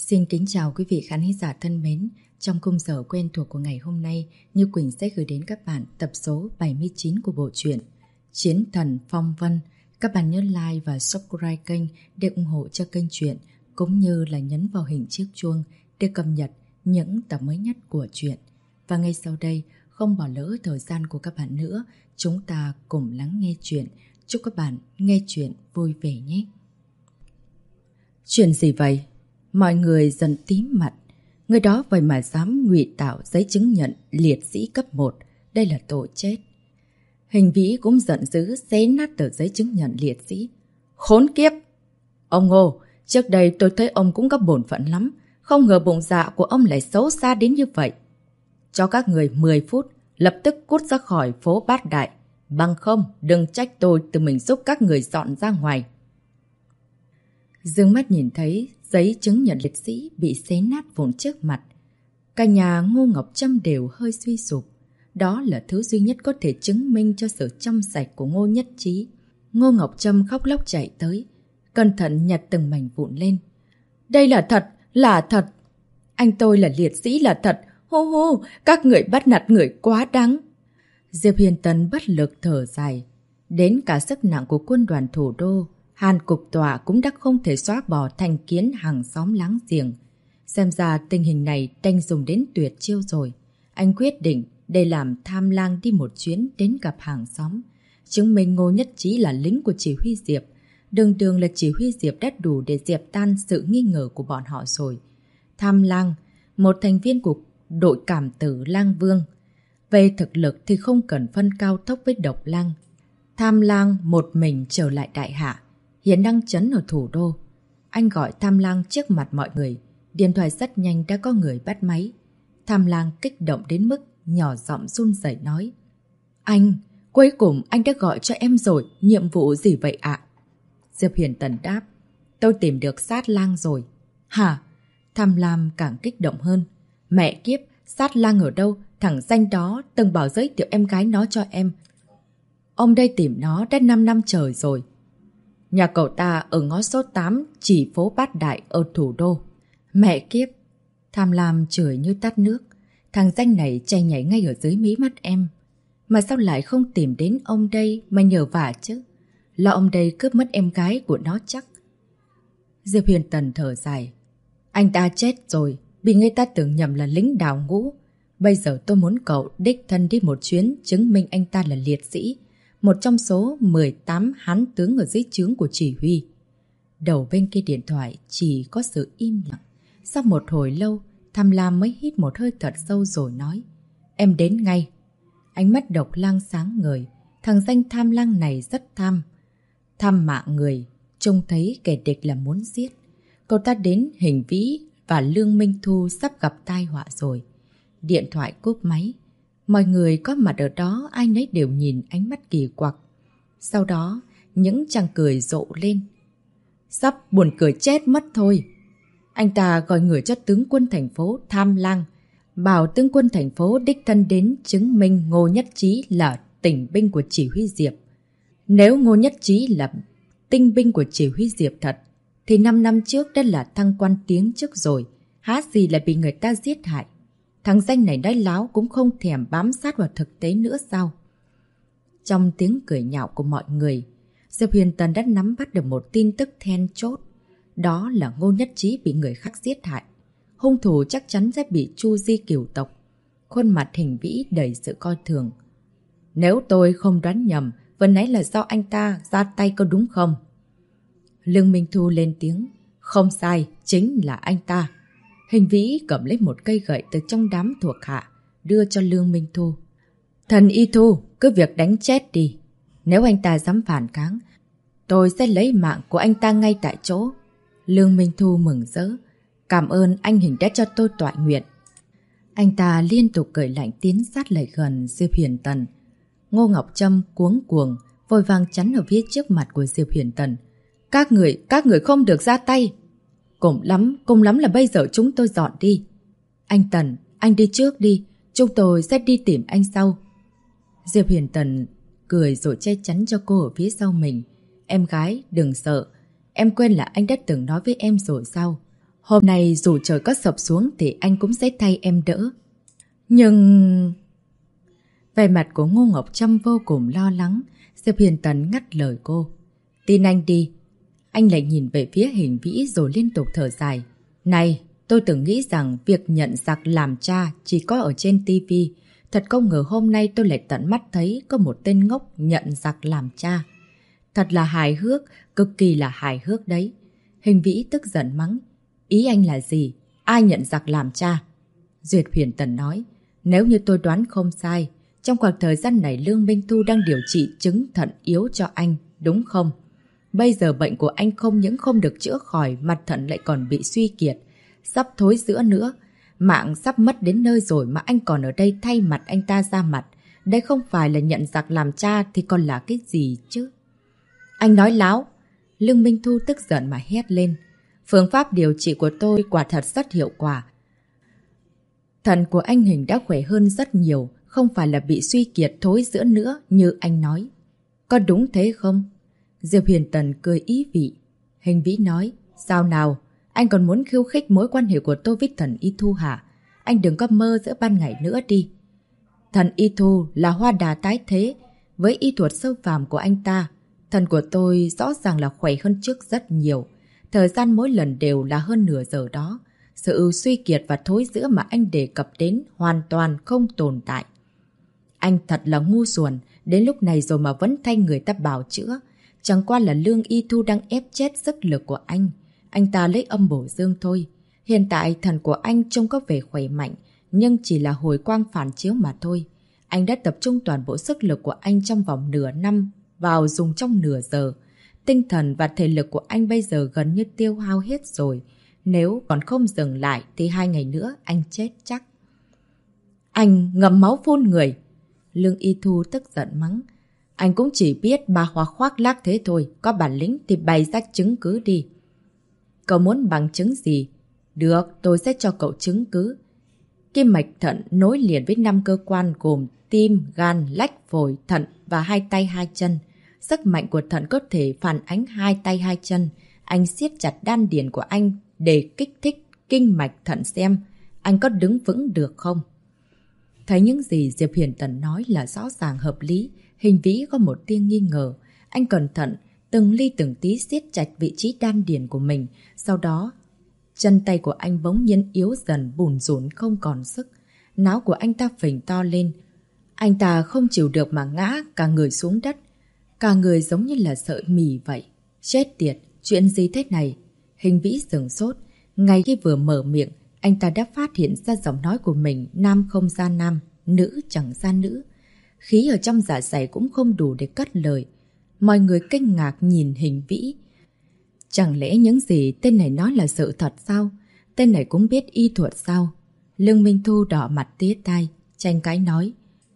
Xin kính chào quý vị khán giả thân mến. Trong khung giờ quen thuộc của ngày hôm nay, Như Quỳnh sẽ gửi đến các bạn tập số 79 của bộ truyện Chiến Thần Phong Vân. Các bạn nhớ like và subscribe kênh để ủng hộ cho kênh truyện, cũng như là nhấn vào hình chiếc chuông để cập nhật những tập mới nhất của truyện. Và ngay sau đây, không bỏ lỡ thời gian của các bạn nữa, chúng ta cùng lắng nghe truyện. Chúc các bạn nghe truyện vui vẻ nhé. Chuyện gì vậy? Mọi người dần tím mặt. Người đó vậy mà dám ngụy tạo giấy chứng nhận liệt sĩ cấp 1. Đây là tội chết. Hình Vĩ cũng giận dữ xé nát tờ giấy chứng nhận liệt sĩ. Khốn kiếp! Ông Ngô, trước đây tôi thấy ông cũng có bổn phận lắm. Không ngờ bụng dạ của ông lại xấu xa đến như vậy. Cho các người 10 phút, lập tức cút ra khỏi phố Bát Đại. Bằng không, đừng trách tôi tự mình giúp các người dọn ra ngoài. Dương mắt nhìn thấy giấy chứng nhận liệt sĩ bị xé nát vụn trước mặt. Cả nhà Ngô Ngọc Trâm đều hơi suy sụp. Đó là thứ duy nhất có thể chứng minh cho sự trong sạch của Ngô Nhất Trí. Ngô Ngọc Trâm khóc lóc chạy tới, cẩn thận nhặt từng mảnh vụn lên. Đây là thật, là thật. Anh tôi là liệt sĩ là thật. Hô hô, các người bắt nạt người quá đáng. Diệp Hiền Tần bất lực thở dài. Đến cả sức nặng của quân đoàn thủ đô, Hàn Cục Tòa cũng đã không thể xóa bỏ thành kiến hàng xóm láng giềng. Xem ra tình hình này đành dùng đến tuyệt chiêu rồi. Anh quyết định để làm tham lang đi một chuyến đến gặp hàng xóm. Chứng minh Ngô Nhất Trí là lính của chỉ huy Diệp. Đường đường là chỉ huy Diệp đã đủ để dẹp tan sự nghi ngờ của bọn họ rồi. Tham lang, một thành viên của đội cảm tử Lang Vương. Về thực lực thì không cần phân cao thấp với Độc Lang. Tham lang một mình trở lại đại hạ, hiện đang trấn ở thủ đô. Anh gọi Tham lang trước mặt mọi người. Điện thoại rất nhanh đã có người bắt máy. Tham lang kích động đến mức nhỏ giọng run rẩy nói. Anh, cuối cùng anh đã gọi cho em rồi, nhiệm vụ gì vậy ạ? Diệp Hiền Tần đáp. Tôi tìm được Sát Lang rồi. Hả? Tham lam càng kích động hơn. Mẹ kiếp, Sát Lang ở đâu? Thằng danh đó từng bảo giới thiệu em gái nó cho em. Ông đây tìm nó đã 5 năm trời rồi. Nhà cậu ta ở ngõ số 8 chỉ phố Bát Đại ở thủ đô. Mẹ kiếp! Tham lam chửi như tát nước. Thằng danh này chay nhảy ngay ở dưới mí mắt em. Mà sao lại không tìm đến ông đây mà nhờ vả chứ? Lo ông đây cướp mất em gái của nó chắc. Diệp Hiền Tần thở dài. Anh ta chết rồi, bị người ta tưởng nhầm là lính đào ngũ. Bây giờ tôi muốn cậu đích thân đi một chuyến chứng minh anh ta là liệt sĩ. Một trong số 18 hán tướng ở dưới trướng của chỉ huy. Đầu bên kia điện thoại chỉ có sự im lặng. Sau một hồi lâu, Tham lam mới hít một hơi thật sâu rồi nói. Em đến ngay. Ánh mắt Độc Lang sáng ngời. Thằng danh Tham lang này rất tham. Tham mạng người. Trông thấy kẻ địch là muốn giết. Cậu ta đến Hình Vĩ và Lương Minh Thu sắp gặp tai họa rồi. Điện thoại cúp máy. Mọi người có mặt ở đó ai nấy đều nhìn ánh mắt kỳ quặc. Sau đó, những chàng cười rộ lên. Sắp buồn cười chết mất thôi. Anh ta gọi người cho tướng quân thành phố Tham lang. Bảo tướng quân thành phố đích thân đến chứng minh Ngô Nhất Trí là tinh binh của chỉ huy Diệp. Nếu Ngô Nhất Trí là tinh binh của chỉ huy Diệp thật, thì 5 năm trước đã là thăng quan tiến chức rồi. Há gì lại bị người ta giết hại. Thằng danh này nói láo cũng không thèm bám sát vào thực tế nữa sao? Trong tiếng cười nhạo của mọi người, Diệp Huyền Tần đã nắm bắt được một tin tức then chốt. Đó là Ngô Nhất Trí bị người khác giết hại. Hung thủ chắc chắn sẽ bị Chu Di cửu tộc. Khuôn mặt Hình Vĩ đầy sự coi thường. Nếu tôi không đoán nhầm, vừa nãy là do anh ta ra tay có đúng không? Lương Minh Thu lên tiếng. Không sai, chính là anh ta. Hình Vĩ cầm lấy một cây gậy từ trong đám thuộc hạ, đưa cho Lương Minh Thu. Thần Y Thu, cứ việc đánh chết đi. Nếu anh ta dám phản kháng, tôi sẽ lấy mạng của anh ta ngay tại chỗ. Lương Minh Thu mừng rỡ. Cảm ơn anh Hình đã cho tôi tọa nguyện. Anh ta liên tục cười lạnh tiến sát lại gần Diệp Hiền Tần. Ngô Ngọc Trâm cuống cuồng, vội vàng chắn ở phía trước mặt của Diệp Hiền Tần. Các người không được ra tay. Cùng lắm là bây giờ chúng tôi dọn đi. Anh Tần, anh đi trước đi, chúng tôi sẽ đi tìm anh sau. Diệp Hiền Tần cười rồi che chắn cho cô ở phía sau mình. Em gái, đừng sợ. Em quên là anh đã từng nói với em rồi sao? Hôm nay dù trời có sập xuống thì anh cũng sẽ thay em đỡ. Nhưng... Vẻ mặt của Ngô Ngọc Trâm vô cùng lo lắng. Diệp Huyền Tần ngắt lời cô. Tin anh đi. Anh lại nhìn về phía Hình Vĩ rồi liên tục thở dài. Này, tôi từng nghĩ rằng việc nhận giặc làm cha chỉ có ở trên tivi. Thật không ngờ hôm nay tôi lại tận mắt thấy có một tên ngốc nhận giặc làm cha. Thật là hài hước, cực kỳ là hài hước đấy. Hình Vĩ tức giận mắng. Ý anh là gì? Ai nhận giặc làm cha? Duyệt Huyền Tần nói. Nếu như tôi đoán không sai, trong khoảng thời gian này Lương Minh Thu đang điều trị chứng thận yếu cho anh, đúng không? Bây giờ bệnh của anh không những không được chữa khỏi, mặt thận lại còn bị suy kiệt, sắp thối rữa nữa. Mạng sắp mất đến nơi rồi mà anh còn ở đây thay mặt anh ta ra mặt. Đây không phải là nhận giặc làm cha thì còn là cái gì chứ? Anh nói láo. Lương Minh Thu tức giận mà hét lên. Phương pháp điều trị của tôi quả thật rất hiệu quả. Thận của anh Hình đã khỏe hơn rất nhiều, không phải là bị suy kiệt thối rữa nữa như anh nói. Có đúng thế không? Diệp Huyền Tần cười ý vị. Hình Vĩ nói, sao nào? Anh còn muốn khiêu khích mối quan hệ của tôi với Thần Y Thu hả? Anh đừng có mơ giữa ban ngày nữa đi. Thần Y Thu là hoa đà tái thế. Với y thuật sâu phàm của anh ta, thần của tôi rõ ràng là khỏe hơn trước rất nhiều. Thời gian mỗi lần đều là hơn nửa giờ đó. Sự suy kiệt và thối rữa mà anh đề cập đến hoàn toàn không tồn tại. Anh thật là ngu xuẩn, đến lúc này rồi mà vẫn thay người ta bào chữa. Chẳng qua là Lương Y Thu đang ép chết sức lực của anh. Anh ta lấy âm bổ dương thôi. Hiện tại thần của anh trông có vẻ khỏe mạnh, nhưng chỉ là hồi quang phản chiếu mà thôi. Anh đã tập trung toàn bộ sức lực của anh trong vòng nửa năm vào dùng trong nửa giờ. Tinh thần và thể lực của anh bây giờ gần như tiêu hao hết rồi. Nếu còn không dừng lại thì 2 ngày nữa anh chết chắc. Anh ngậm máu phun người. Lương Y Thu tức giận mắng. Anh cũng chỉ biết bà Hoa khoác lác thế thôi. Có bản lĩnh thì bày ra chứng cứ đi. Cậu muốn bằng chứng gì? Được, tôi sẽ cho cậu chứng cứ. Kim mạch thận nối liền với 5 cơ quan gồm tim, gan, lách, phổi, thận và 2 tay 2 chân. Sức mạnh của thận có thể phản ánh 2 tay 2 chân. Anh siết chặt đan điền của anh để kích thích kinh mạch thận xem anh có đứng vững được không. Thấy những gì Diệp Huyền Tần nói là rõ ràng hợp lý. Hình Vĩ có một tia nghi ngờ. Anh cẩn thận từng ly từng tí siết chặt vị trí đan điền của mình. Sau đó chân tay của anh bỗng nhiên yếu dần, bùn rủn không còn sức. Não của anh ta phình to lên. Anh ta không chịu được mà ngã cả người xuống đất. Cả người giống như là sợi mì vậy. Chết tiệt, chuyện gì thế này? Hình Vĩ sửng sốt. Ngay khi vừa mở miệng, anh ta đã phát hiện ra giọng nói của mình nam không ra nam, nữ chẳng ra nữ. Khí ở trong dạ dày cũng không đủ để cất lời. Mọi người kinh ngạc nhìn Hình Vĩ. Chẳng lẽ những gì tên này nói là sự thật sao? Tên này cũng biết y thuật sao? Lương Minh Thu đỏ mặt tía tai, tranh cãi nói.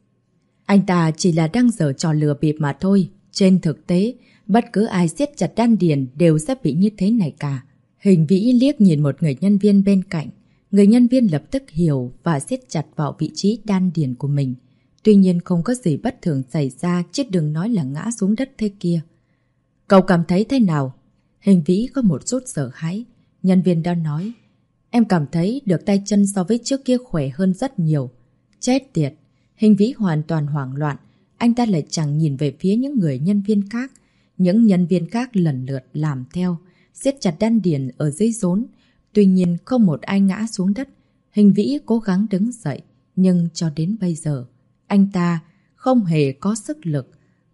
Anh ta chỉ là đang giở trò lừa bịp mà thôi. Trên thực tế, bất cứ ai siết chặt đan điền đều sẽ bị như thế này cả. Hình Vĩ liếc nhìn một người nhân viên bên cạnh. Người nhân viên lập tức hiểu và siết chặt vào vị trí đan điền của mình. Tuy nhiên không có gì bất thường xảy ra, chứ đừng nói là ngã xuống đất thế kia. Cậu cảm thấy thế nào? Hình Vĩ có một chút sợ hãi. Nhân viên đã nói. Em cảm thấy được tay chân so với trước kia khỏe hơn rất nhiều. Chết tiệt. Hình Vĩ hoàn toàn hoảng loạn. Anh ta lại chẳng nhìn về phía những người nhân viên khác. Những nhân viên khác lần lượt làm theo, siết chặt đan điền ở dưới rốn. Tuy nhiên không một ai ngã xuống đất. Hình Vĩ cố gắng đứng dậy. Nhưng cho đến bây giờ, anh ta không hề có sức lực.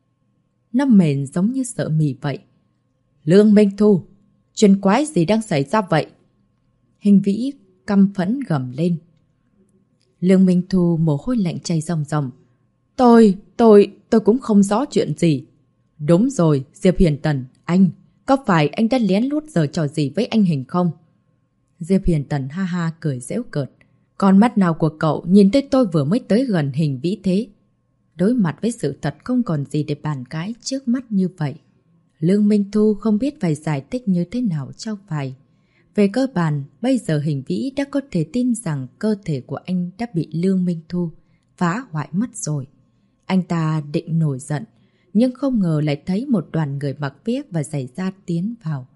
Nó mềm giống như sợ mì vậy. Lương Minh Thu, chuyện quái gì đang xảy ra vậy? Hình Vĩ căm phẫn gầm lên. Lương Minh Thu mồ hôi lạnh chảy ròng ròng. Tôi cũng không rõ chuyện gì. Đúng rồi, Diệp Huyền Tần, anh, có phải anh đã lén lút giở trò gì với anh Hình không? Diệp Huyền Tần ha ha cười giễu cợt. Con mắt nào của cậu nhìn thấy tôi vừa mới tới gần Hình Vĩ thế? Đối mặt với sự thật không còn gì để bàn cãi trước mắt như vậy. Lương Minh Thu không biết phải giải thích như thế nào cho phải. Về cơ bản, bây giờ Hình Vĩ đã có thể tin rằng cơ thể của anh đã bị Lương Minh Thu phá hoại mất rồi. Anh ta định nổi giận, nhưng không ngờ lại thấy một đoàn người mặc vest và giày da tiến vào.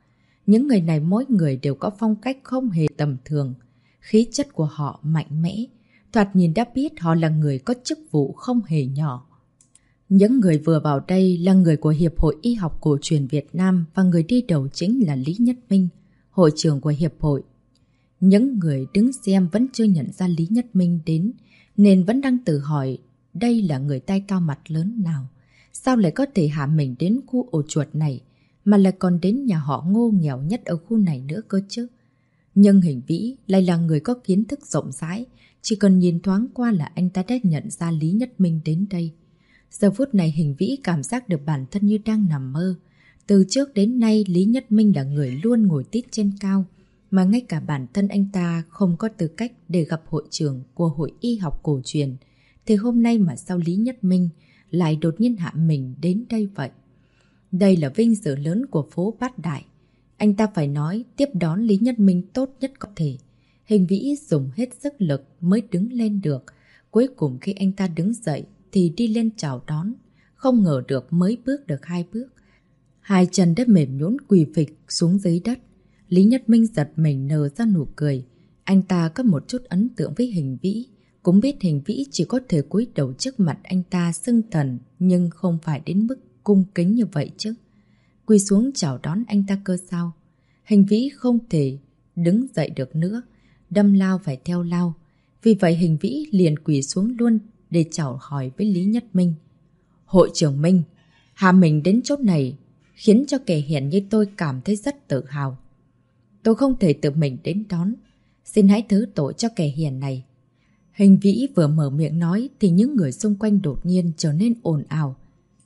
Những người này mỗi người đều có phong cách không hề tầm thường. Khí chất của họ mạnh mẽ. Thoạt nhìn đã biết họ là người có chức vụ không hề nhỏ. Những người vừa vào đây là người của Hiệp hội Y học cổ truyền Việt Nam và người đi đầu chính là Lý Nhất Minh, hội trưởng của Hiệp hội. Những người đứng xem vẫn chưa nhận ra Lý Nhất Minh đến, nên vẫn đang tự hỏi đây là người tay cao mặt lớn nào. Sao lại có thể hạ mình đến khu ổ chuột này, mà lại còn đến nhà họ Ngô nghèo nhất ở khu này nữa cơ chứ. Nhưng Hình Vĩ lại là người có kiến thức rộng rãi, chỉ cần nhìn thoáng qua là anh ta đã nhận ra Lý Nhất Minh đến đây. Giờ phút này Hình Vĩ cảm giác được bản thân như đang nằm mơ. Từ trước đến nay Lý Nhất Minh là người luôn ngồi tít trên cao, mà ngay cả bản thân anh ta không có tư cách để gặp hội trưởng của Hội Y học cổ truyền. Thì hôm nay mà sao Lý Nhất Minh lại đột nhiên hạ mình đến đây vậy? Đây là vinh dự lớn của phố Bát Đại. Anh ta phải nói tiếp đón Lý Nhất Minh tốt nhất có thể. Hình Vĩ dùng hết sức lực mới đứng lên được. Cuối cùng khi anh ta đứng dậy thì đi lên chào đón. Không ngờ được mới bước được 2 bước. 2 chân đã mềm nhũn quỳ phịch xuống dưới đất. Lý Nhất Minh giật mình nở ra nụ cười. Anh ta có một chút ấn tượng với Hình Vĩ. Cũng biết Hình Vĩ chỉ có thể cúi đầu trước mặt anh ta xưng thần, nhưng không phải đến mức cung kính như vậy chứ. Quỳ xuống chào đón anh ta cơ sao? Hình Vĩ không thể đứng dậy được nữa, đâm lao phải theo lao. Vì vậy Hình Vĩ liền quỳ xuống luôn để chào hỏi với Lý Nhất Minh. Hội trưởng Minh, hạ mình đến chỗ này khiến cho kẻ hiền như tôi cảm thấy rất tự hào. Tôi không thể tự mình đến đón. Xin hãy thứ tội cho kẻ hiền này. Hình Vĩ vừa mở miệng nói thì những người xung quanh đột nhiên trở nên ồn ào.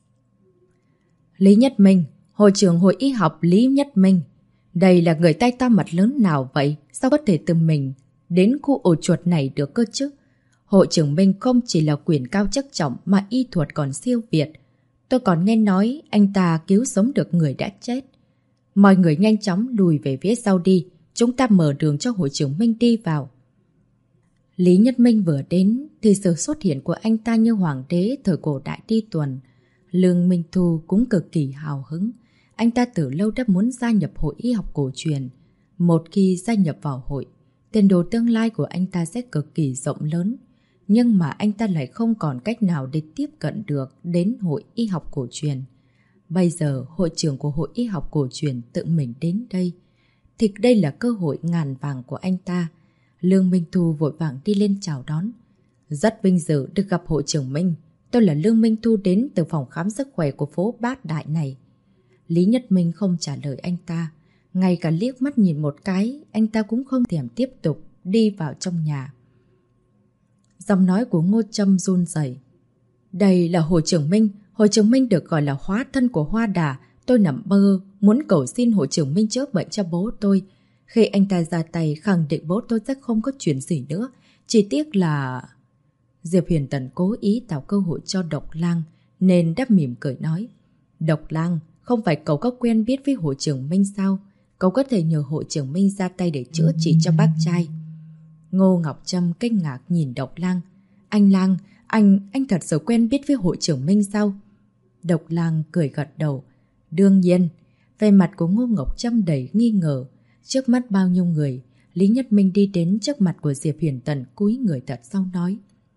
Lý Nhất Minh, hội trưởng Hội Y học Lý Nhất Minh. Đây là người tay to mặt lớn nào vậy? Sao có thể tự mình đến khu ổ chuột này được cơ chứ? Hội trưởng Minh không chỉ là quyền cao chức trọng mà y thuật còn siêu việt. Tôi còn nghe nói anh ta cứu sống được người đã chết. Mọi người nhanh chóng lùi về phía sau đi. Chúng ta mở đường cho hội trưởng Minh đi vào. Lý Nhất Minh vừa đến thì sự xuất hiện của anh ta như hoàng đế thời cổ đại đi tuần. Lương Minh Thu cũng cực kỳ hào hứng. Anh ta từ lâu đã muốn gia nhập Hội Y học cổ truyền. Một khi gia nhập vào hội, tiền đồ tương lai của anh ta sẽ cực kỳ rộng lớn. Nhưng mà anh ta lại không còn cách nào để tiếp cận được đến Hội Y học cổ truyền. Bây giờ hội trưởng của Hội Y học cổ truyền tự mình đến đây, thì đây là cơ hội ngàn vàng của anh ta. Lương Minh Thu vội vàng đi lên chào đón. Rất vinh dự được gặp hội trưởng Minh. Tôi là Lương Minh Thu đến từ phòng khám sức khỏe của phố Bát Đại này. Lý Nhất Minh không trả lời anh ta. Ngay cả liếc mắt nhìn một cái, anh ta cũng không thèm tiếp tục đi vào trong nhà. Giọng nói của Ngô Trâm run rẩy. Đây là hội trưởng Minh. Hội trưởng Minh được gọi là hóa thân của Hoa Đà. Tôi nằm mơ muốn cầu xin hội trưởng Minh chữa bệnh cho bố tôi. Khi anh ta ra tay khẳng định bố tôi sẽ không có chuyện gì nữa. Chỉ tiếc là... Diệp Huyền Tần cố ý tạo cơ hội cho Độc Lang nên đáp mỉm cười nói. Độc Lang, không phải cậu có quen biết với hội trưởng Minh sao? Cậu có thể nhờ hội trưởng Minh ra tay để chữa trị cho bác trai. Ngô Ngọc Trâm kinh ngạc nhìn Độc Lang. Anh Lang, anh thật sự quen biết với hội trưởng Minh sao? Độc Lang cười gật đầu. Đương nhiên. Về mặt của Ngô Ngọc Trâm đầy nghi ngờ. Trước mắt bao nhiêu người, Lý Nhất Minh đi đến trước mặt của Diệp Huyền Tần cúi người thật sau nói.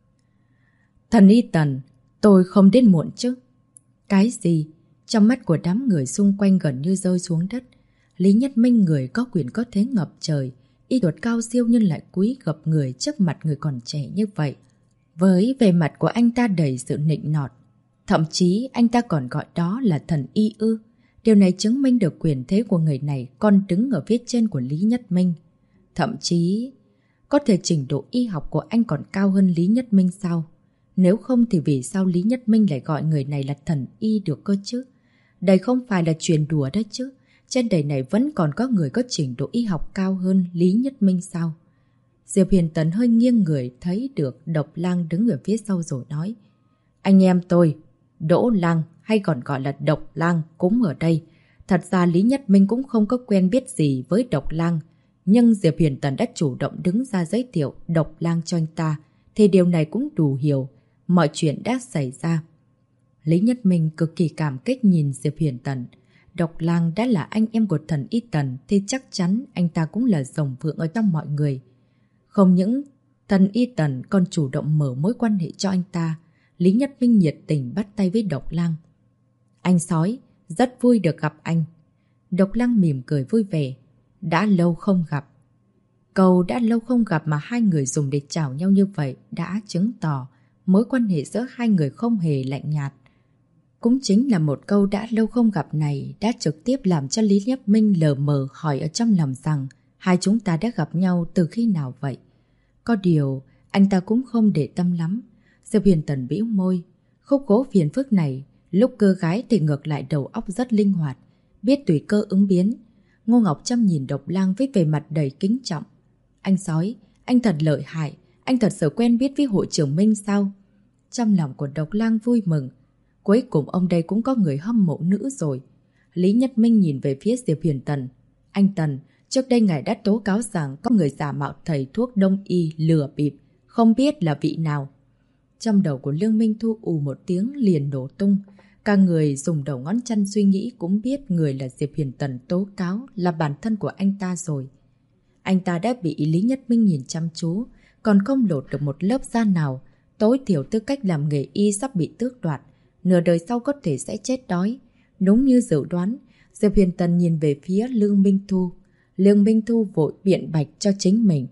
Thần Y Tần, tôi không đến muộn chứ? Cái gì? Trong mắt của đám người xung quanh gần như rơi xuống đất. Lý Nhất Minh người có quyền có thế ngập trời, y thuật cao siêu nhưng lại cúi gập người trước mặt người còn trẻ như vậy. Với vẻ mặt của anh ta đầy sự nịnh nọt. Thậm chí anh ta còn gọi đó là thần y ư. Điều này chứng minh được quyền thế của người này còn đứng ở phía trên của Lý Nhất Minh. Thậm chí, có thể trình độ y học của anh còn cao hơn Lý Nhất Minh sao? Nếu không thì vì sao Lý Nhất Minh lại gọi người này là thần y được cơ chứ? Đây không phải là chuyện đùa đấy chứ. Trên đời này vẫn còn có người có trình độ y học cao hơn Lý Nhất Minh sao? Diệp Huyền Tấn hơi nghiêng người thấy được Độc Lang đứng ở phía sau rồi nói. Anh em tôi, Đỗ Lang hay còn gọi là Độc Lang cũng ở đây. Thật ra Lý Nhất Minh cũng không có quen biết gì với Độc Lang. Nhưng Diệp Huyền Tấn đã chủ động đứng ra giới thiệu Độc Lang cho anh ta. Thì điều này cũng đủ hiểu mọi chuyện đã xảy ra. Lý Nhất Minh cực kỳ cảm kích nhìn Diệp Huyền Tần. Độc Lang đã là anh em của thần Y Tần thì chắc chắn anh ta cũng là rồng vượng ở trong mọi người. Không những thần Y Tần còn chủ động mở mối quan hệ cho anh ta. Lý Nhất Minh nhiệt tình bắt tay với Độc Lang. Anh sói, rất vui được gặp anh. Độc Lang mỉm cười vui vẻ. Đã lâu không gặp. Câu đã lâu không gặp mà hai người dùng để chào nhau như vậy đã chứng tỏ mối quan hệ giữa hai người không hề lạnh nhạt. Cũng chính là một câu đã lâu không gặp này đã trực tiếp làm cho Lý Nhất Minh lờ mờ hỏi ở trong lòng rằng hai chúng ta đã gặp nhau từ khi nào vậy. Có điều, anh ta cũng không để tâm lắm. Diệp Huyền Tần bĩu môi. Khúc gỗ phiền phức này, lúc cơ gái thì ngược lại đầu óc rất linh hoạt, biết tùy cơ ứng biến. Ngô Ngọc Trâm nhìn Độc Lang với vẻ mặt đầy kính trọng. Anh sói, anh thật lợi hại, anh thật sự quen biết với hội trưởng Minh sao? Trong lòng của Độc Lang vui mừng. Cuối cùng ông đây cũng có người hâm mộ nữ rồi. Lý Nhất Minh nhìn về phía Diệp Huyền Tần. Anh Tần, trước đây ngài đã tố cáo rằng có người giả mạo thầy thuốc đông y lừa bịp, không biết là vị nào. Trong đầu của Lương Minh Thu ù một tiếng liền nổ tung. Cả người dùng đầu ngón chân suy nghĩ cũng biết người là Diệp Huyền Tần tố cáo là bản thân của anh ta rồi. Anh ta đã bị Lý Nhất Minh nhìn chăm chú, còn không lột được một lớp da nào. Tối thiểu tư cách làm nghề y sắp bị tước đoạt, nửa đời sau có thể sẽ chết đói. Đúng như dự đoán, Diệp Huyền Tần nhìn về phía Lương Minh Thu. Lương Minh Thu vội biện bạch cho chính mình.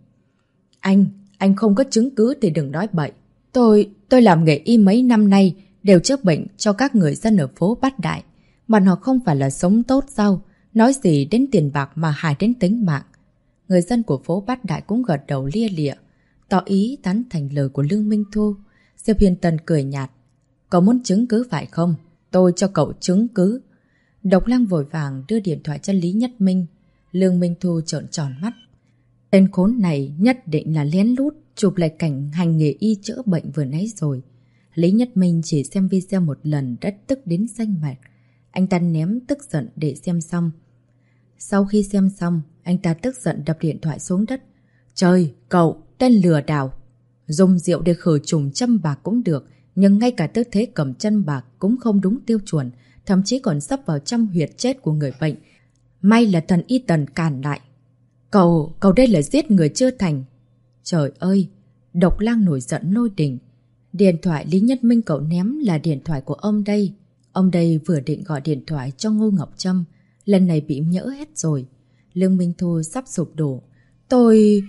Anh không có chứng cứ thì đừng nói bậy. Tôi làm nghề y mấy năm nay đều chữa bệnh cho các người dân ở phố Bát Đại. Mà họ không phải là sống tốt sao? Nói gì đến tiền bạc mà hại đến tính mạng. Người dân của phố Bát Đại cũng gật đầu lia lịa, tỏ ý tán thành lời của Lương Minh Thu. Diệp Huyền Tần cười nhạt. Cậu muốn chứng cứ phải không? Tôi cho cậu chứng cứ. Độc Lang vội vàng đưa điện thoại cho Lý Nhất Minh. Lương Minh Thu trợn tròn mắt. Tên khốn này nhất định là lén lút chụp lại cảnh hành nghề y chữa bệnh vừa nãy rồi. Lý Nhất Minh chỉ xem video một lần đã tức đến xanh mặt. Anh ta ném tức giận để xem xong. Sau khi xem xong, anh ta tức giận đập điện thoại xuống đất. Trời, cậu, tên lừa đảo. Dùng rượu để khử trùng châm bạc cũng được, nhưng ngay cả tư thế cầm chân bạc cũng không đúng tiêu chuẩn, thậm chí còn sắp vào trong huyệt chết của người bệnh. May là thần Y Tần cản lại. Cậu đây là giết người chưa thành. Trời ơi, Độc Lang nổi giận lôi đình. Điện thoại Lý Nhất Minh cậu ném là điện thoại của ông đây. Ông đây vừa định gọi điện thoại cho Ngô Ngọc Trâm, lần này bị nhỡ hết rồi. Lương Minh Thu sắp sụp đổ. Tôi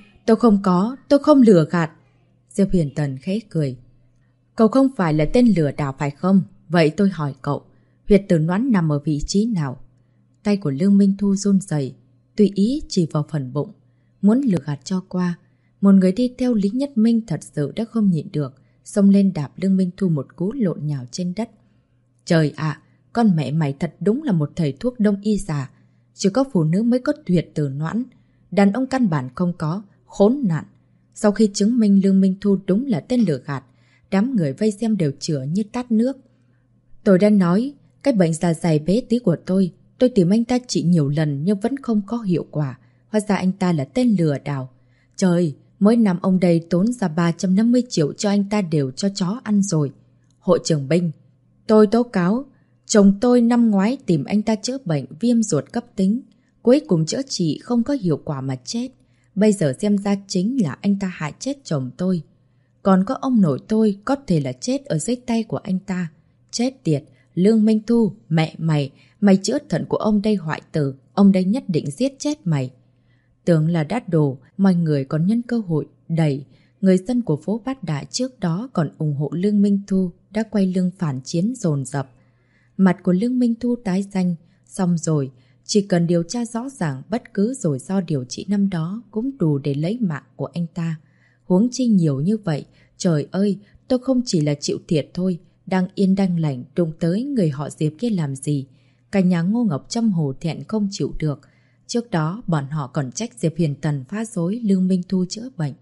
không lừa gạt. Diệp Huyền Tần khẽ cười. Cậu không phải là tên lừa đảo phải không? Vậy tôi hỏi cậu, huyệt tử noãn nằm ở vị trí nào? Tay của Lương Minh Thu run rẩy, tùy ý chỉ vào phần bụng, muốn lừa gạt cho qua. Một người đi theo Lý Nhất Minh thật sự đã không nhịn được, xông lên đạp Lương Minh Thu một cú lộn nhào trên đất. Trời ạ, con mẹ mày thật đúng là một thầy thuốc đông y già. Chỉ có phụ nữ mới có huyệt tử noãn, đàn ông căn bản không có, khốn nạn. Sau khi chứng minh Lương Minh Thu đúng là tên lừa gạt, đám người vây xem đều chữa như tát nước. Tôi đã nói, cái bệnh dạ dày bé tí của tôi tìm anh ta trị nhiều lần nhưng vẫn không có hiệu quả. Hóa ra anh ta là tên lừa đảo. Trời, mỗi năm ông đây tốn ra 350 triệu cho anh ta đều cho chó ăn rồi. Hội trưởng Binh, tôi tố cáo, chồng tôi năm ngoái tìm anh ta chữa bệnh viêm ruột cấp tính. Cuối cùng chữa trị không có hiệu quả mà chết. Bây giờ xem ra chính là anh ta hại chết chồng tôi. Còn có ông nội tôi có thể là chết ở dưới tay của anh ta. Chết tiệt, Lương Minh Thu, mẹ mày chữa thận của ông đây hoại tử, ông đây nhất định giết chết mày. Tưởng là đắt đồ, mọi người còn nhân cơ hội đẩy. Người dân của phố Bát Đại trước đó còn ủng hộ Lương Minh Thu đã quay lưng phản chiến dồn dập. Mặt của Lương Minh Thu tái xanh, xong rồi, chỉ cần điều tra rõ ràng bất cứ rủi ro điều trị năm đó cũng đủ để lấy mạng của anh ta. Huống chi nhiều như vậy, trời ơi, tôi không chỉ là chịu thiệt thôi, đang yên đang lành đụng tới người họ Diệp kia làm gì. Cả nhà Ngô Ngọc Trâm hổ thẹn không chịu được. Trước đó bọn họ còn trách Diệp Huyền Tần phá rối Lương Minh Thu chữa bệnh.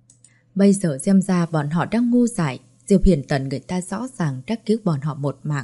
Bây giờ xem ra bọn họ đang ngu dại. Diệp Huyền Tần người ta rõ ràng đã cứu bọn họ một mạng.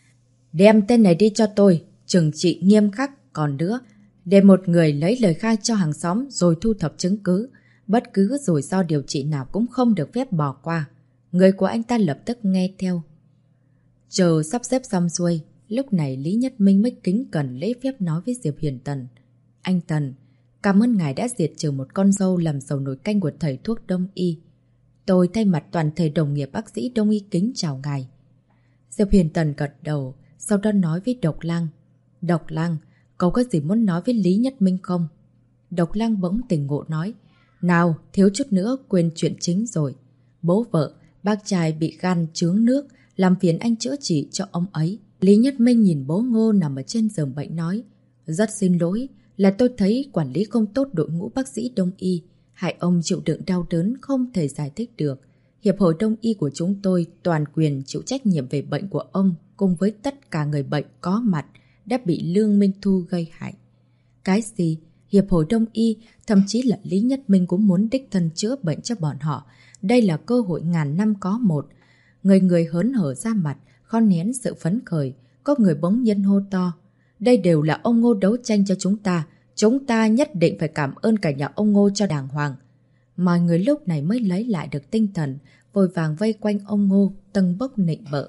Đem tên này đi cho tôi, trừng trị nghiêm khắc. Còn nữa, để một người lấy lời khai cho hàng xóm rồi thu thập chứng cứ. Bất cứ rủi ro điều trị nào cũng không được phép bỏ qua. Người của anh ta lập tức nghe theo. Chờ sắp xếp xong xuôi, Lúc này Lý Nhất Minh mới kính cẩn lễ phép nói với Diệp Huyền Tần. Anh Tần, cảm ơn ngài đã diệt trừ một con dâu làm dầu nồi canh của thầy thuốc Đông Y. Tôi thay mặt toàn thể đồng nghiệp bác sĩ Đông Y kính chào ngài. Diệp Huyền Tần gật đầu, sau đó nói với Độc Lang. Độc Lang, cậu có gì muốn nói với Lý Nhất Minh không? Độc Lang bỗng tỉnh ngộ nói. Nào, thiếu chút nữa quên chuyện chính rồi. Bố vợ, bác trai bị gan chướng nước, làm phiền anh chữa trị cho ông ấy. Lý Nhất Minh nhìn bố Ngô nằm ở trên giường bệnh nói. Rất xin lỗi, là tôi thấy quản lý không tốt đội ngũ bác sĩ Đông Y. Hại ông chịu đựng đau đớn không thể giải thích được. Hiệp hội Đông Y của chúng tôi toàn quyền chịu trách nhiệm về bệnh của ông cùng với tất cả người bệnh có mặt đã bị Lương Minh Thu gây hại. Cái gì? Hiệp hội Đông Y, thậm chí là Lý Nhất Minh cũng muốn đích thân chữa bệnh cho bọn họ. Đây là cơ hội ngàn năm có một. Người người hớn hở ra mặt, khó nén sự phấn khởi. Có người bỗng nhiên hô to. Đây đều là ông Ngô đấu tranh cho chúng ta. Chúng ta nhất định phải cảm ơn cả nhà ông Ngô cho đàng hoàng. Mọi người lúc này mới lấy lại được tinh thần, vội vàng vây quanh ông Ngô, tâng bốc nịnh bợ.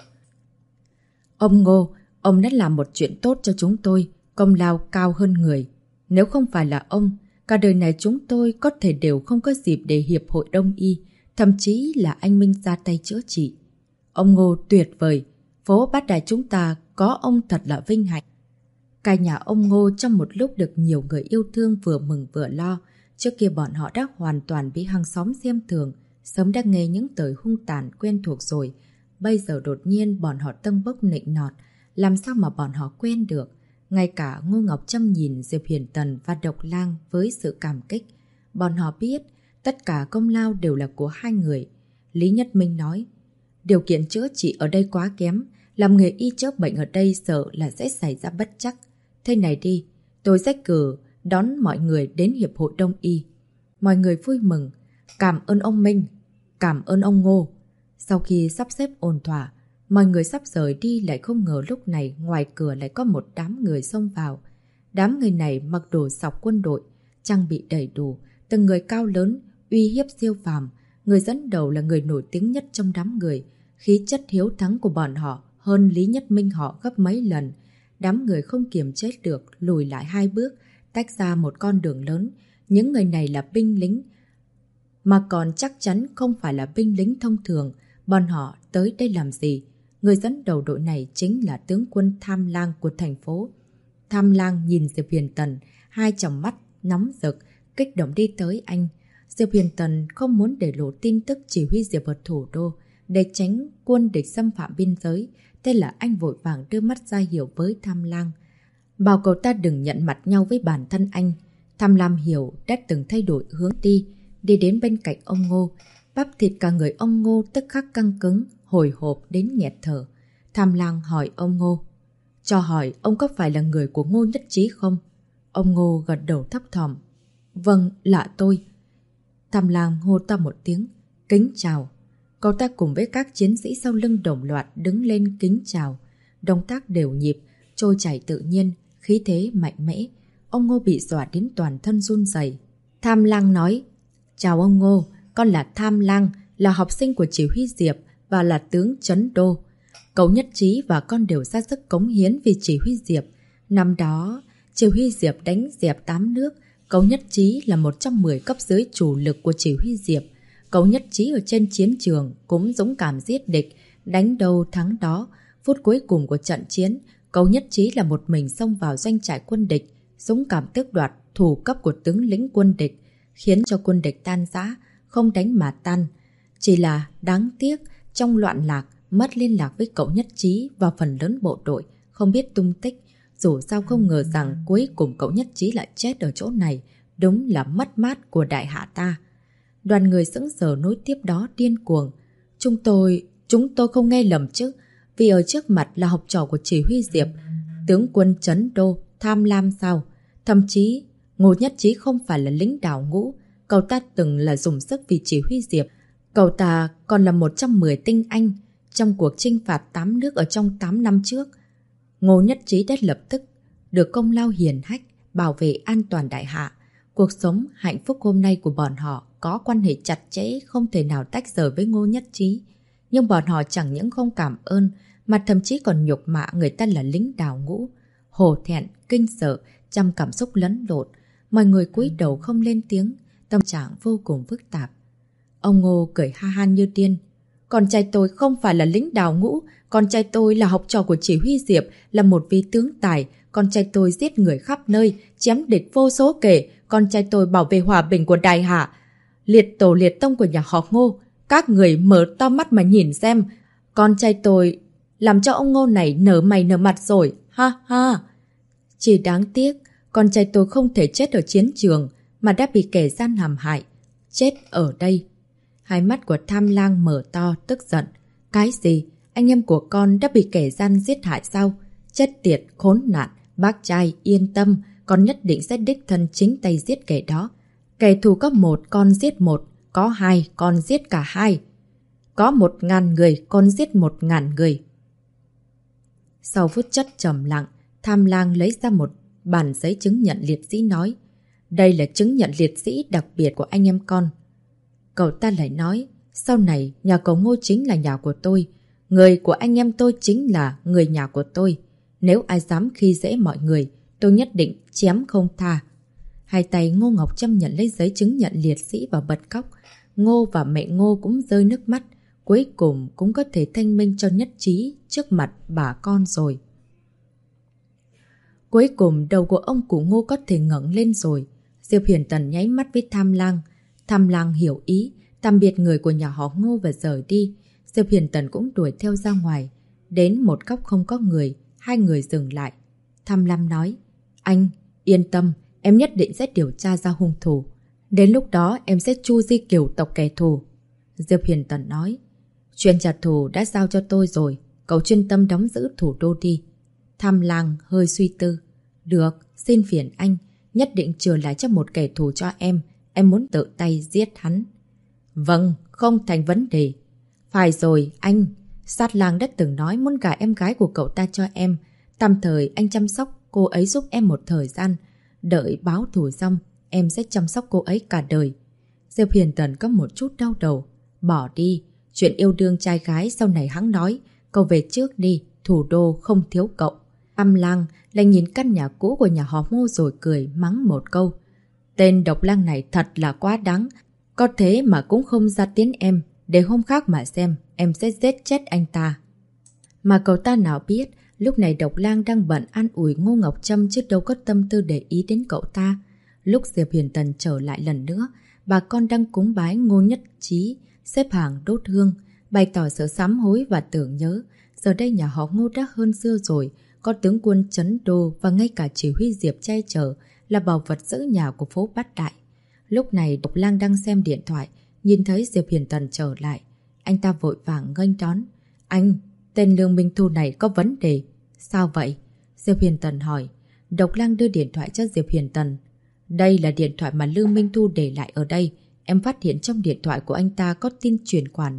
Ông Ngô, ông đã làm một chuyện tốt cho chúng tôi, công lao cao hơn người. Nếu không phải là ông, cả đời này chúng tôi có thể đều không có dịp để Hiệp hội Đông Y, thậm chí là anh Minh ra tay chữa trị. Ông Ngô tuyệt vời, phố Bát Đài chúng ta có ông thật là vinh hạnh. Cả nhà ông Ngô trong một lúc được nhiều người yêu thương vừa mừng vừa lo. Trước kia bọn họ đã hoàn toàn bị hàng xóm xem thường, sớm đã nghe những lời hung tàn quen thuộc rồi. Bây giờ đột nhiên bọn họ tâng bốc nịnh nọt, làm sao mà bọn họ quen được. Ngay cả Ngô Ngọc Trâm nhìn Diệp Huyền Tần và Độc Lang với sự cảm kích. Bọn họ biết tất cả công lao đều là của hai người. Lý Nhất Minh nói, điều kiện chữa trị ở đây quá kém, làm nghề y chữa bệnh ở đây sợ là sẽ xảy ra bất trắc. Thế này đi, tôi sẽ cử đón mọi người đến Hiệp hội Đông Y. Mọi người vui mừng, cảm ơn ông Minh, cảm ơn ông Ngô. Sau khi sắp xếp ổn thỏa, mọi người sắp rời đi lại không ngờ lúc này ngoài cửa lại có một đám người xông vào. Đám người này mặc đồ sọc quân đội, trang bị đầy đủ, từng người cao lớn, uy hiếp siêu phàm. Người dẫn đầu là người nổi tiếng nhất trong đám người. Khí chất hiếu thắng của bọn họ hơn Lý Nhất Minh họ gấp mấy lần. Đám người không kiềm chế được, lùi lại 2 bước, tách ra một con đường lớn. Những người này là binh lính, mà còn chắc chắn không phải là binh lính thông thường. Bọn họ tới đây làm gì? Người dẫn đầu đội này chính là tướng quân Tham Lang của thành phố. Tham Lang nhìn Diệp Huyền Tần, hai tròng mắt nóng rực, kích động đi tới anh. Diệp Huyền Tần không muốn để lộ tin tức chỉ huy Diệp ở thủ đô, để tránh quân địch xâm phạm biên giới. Thế là anh vội vàng đưa mắt ra hiểu với Tham Lang, bảo cậu ta đừng nhận mặt nhau với bản thân anh. Tham Lam hiểu đã từng thay đổi hướng đi đến bên cạnh ông Ngô. Bắp thịt cả người ông Ngô tức khắc căng cứng, hồi hộp đến nghẹt thở. Tham Lang hỏi ông Ngô, cho hỏi ông có phải là người của Ngô Nhất Trí không? Ông Ngô gật đầu thấp thỏm. Vâng, là tôi. Tham Lang hô to một tiếng, kính chào. Cậu ta cùng với các chiến sĩ sau lưng đồng loạt đứng lên kính chào. Động tác đều nhịp, trôi chảy tự nhiên, khí thế mạnh mẽ. Ông Ngô bị dọa đến toàn thân run rẩy. Tham Lang nói, chào ông Ngô, con là Tham Lang, là học sinh của chỉ huy Diệp và là tướng Trấn Đô. Cậu Nhất Trí và con đều ra sức cống hiến vì chỉ huy Diệp. Năm đó, chỉ huy Diệp đánh dẹp 8 nước. Cậu Nhất Trí là một trong 10 cấp dưới chủ lực của chỉ huy Diệp. Cậu Nhất Trí ở trên chiến trường cũng dũng cảm giết địch, đánh đâu thắng đó. Phút cuối cùng của trận chiến, cậu Nhất Trí là một mình xông vào doanh trại quân địch, dũng cảm tước đoạt thủ cấp của tướng lĩnh quân địch, khiến cho quân địch tan rã, không đánh mà tan. Chỉ là đáng tiếc, trong loạn lạc, mất liên lạc với cậu Nhất Trí và phần lớn bộ đội, không biết tung tích. Dù sao không ngờ rằng cuối cùng cậu Nhất Trí lại chết ở chỗ này, đúng là mất mát của đại hạ ta. Đoàn người sững sờ nối tiếp đó điên cuồng. Chúng tôi không nghe lầm chứ, vì ở trước mặt là học trò của chỉ huy Diệp, tướng quân Trấn Đô, Tham Lam sao? Thậm chí, Ngô Nhất Trí không phải là lính đào ngũ, cậu ta từng là dùng sức vì chỉ huy Diệp. Cậu ta còn là một trong 10 tinh anh trong cuộc chinh phạt 8 nước ở trong 8 năm trước. Ngô Nhất Trí đã lập tức được công lao hiển hách, bảo vệ an toàn đại hạ. Cuộc sống hạnh phúc hôm nay của bọn họ có quan hệ chặt chẽ không thể nào tách rời với Ngô Nhất Trí. Nhưng bọn họ chẳng những không cảm ơn mà thậm chí còn nhục mạ người ta là lính đào ngũ. Hổ thẹn, kinh sợ, trăm cảm xúc lẫn lộn. Mọi người cúi đầu không lên tiếng, tâm trạng vô cùng phức tạp. Ông Ngô cười ha ha như điên. Con trai tôi không phải là lính đào ngũ, con trai tôi là học trò của chỉ huy Diệp, là một vị tướng tài. Con trai tôi giết người khắp nơi, chém địch vô số kể. Con trai tôi bảo vệ hòa bình của Đại Hạ, liệt tổ liệt tông của nhà họ Ngô. Các người mở to mắt mà nhìn xem, con trai tôi làm cho ông Ngô này nở mày nở mặt rồi, ha ha. Chỉ đáng tiếc, con trai tôi không thể chết ở chiến trường, mà đã bị kẻ gian hãm hại. Chết ở đây. Hai mắt của Tham Lang mở to, tức giận. Cái gì? Anh em của con đã bị kẻ gian giết hại sao? Chết tiệt, khốn nạn. Bác trai, yên tâm, con nhất định sẽ đích thân chính tay giết kẻ đó. Kẻ thù có một, con giết một. Có hai, con giết cả hai. Có 1000 người, con giết 1000 người. Sau phút chốc trầm lặng, Tham Lang lấy ra một bản giấy chứng nhận liệt sĩ nói. Đây là chứng nhận liệt sĩ đặc biệt của anh em con. Cậu ta lại nói, sau này nhà cậu Ngô chính là nhà của tôi. Người của anh em tôi chính là người nhà của tôi. Nếu ai dám khi dễ mọi người, tôi nhất định chém không tha. Hai tay Ngô Ngọc Trâm nhận lấy giấy chứng nhận liệt sĩ và bật khóc. Ngô và mẹ Ngô cũng rơi nước mắt. Cuối cùng cũng có thể thanh minh cho nhất trí trước mặt bà con rồi. Cuối cùng đầu của ông cụ Ngô có thể ngẩng lên rồi. Diệp Huyền Tần nháy mắt với Tham Lang. Tham Lang hiểu ý, tạm biệt người của nhà họ Ngô và rời đi. Diệp Huyền Tần cũng đuổi theo ra ngoài. Đến một góc không có người, hai người dừng lại. Tham Lam nói, anh, yên tâm, em nhất định sẽ điều tra ra hung thủ. Đến lúc đó em sẽ chu di cửu tộc kẻ thù. Diệp Huyền Tần nói, chuyện trả thù đã giao cho tôi rồi, cậu chuyên tâm đóng giữ thủ đô đi. Tham Lang hơi suy tư. Được, xin phiền anh, nhất định trừ lại cho một kẻ thù cho em muốn tự tay giết hắn. Vâng, không thành vấn đề. Phải rồi, anh, Sát Lang đã từng nói muốn gả em gái của cậu ta cho em. Tạm thời anh chăm sóc cô ấy giúp em một thời gian. Đợi báo thù xong, em sẽ chăm sóc cô ấy cả đời. Diệp Huyền Tần có một chút đau đầu. Bỏ đi, chuyện yêu đương trai gái sau này hắn nói. Cậu về trước đi, thủ đô không thiếu cậu. Tham Lang lại nhìn căn nhà cũ của nhà họ Ngô rồi cười mắng một câu. Tên độc lang này thật là quá đáng. Có thế mà cũng không ra tiếng em. Để hôm khác mà xem, em sẽ giết chết anh ta. Mà cậu ta nào biết, lúc này độc lang đang bận an ủi Ngô Ngọc Trâm chứ đâu có tâm tư để ý đến cậu ta. Lúc Diệp Huyền Tần trở lại lần nữa, bà con đang cúng bái Ngô Nhất Trí, xếp hàng đốt hương, bày tỏ sự sám hối và tưởng nhớ. Giờ đây nhà họ Ngô đã hơn xưa rồi, có tướng quân trấn đô và ngay cả chỉ huy Diệp che chở là bảo vật giữ nhà của phố Bát Đại. Lúc này độc lang đang xem điện thoại, nhìn thấy Diệp Huyền Tần trở lại. Anh ta vội vàng nghênh đón. Anh, tên Lương Minh Thu này có vấn đề. Sao vậy? Diệp Huyền Tần hỏi. Độc lang đưa điện thoại cho Diệp Huyền Tần. Đây là điện thoại mà Lương Minh Thu để lại ở đây. Em phát hiện trong điện thoại của anh ta có tin chuyển khoản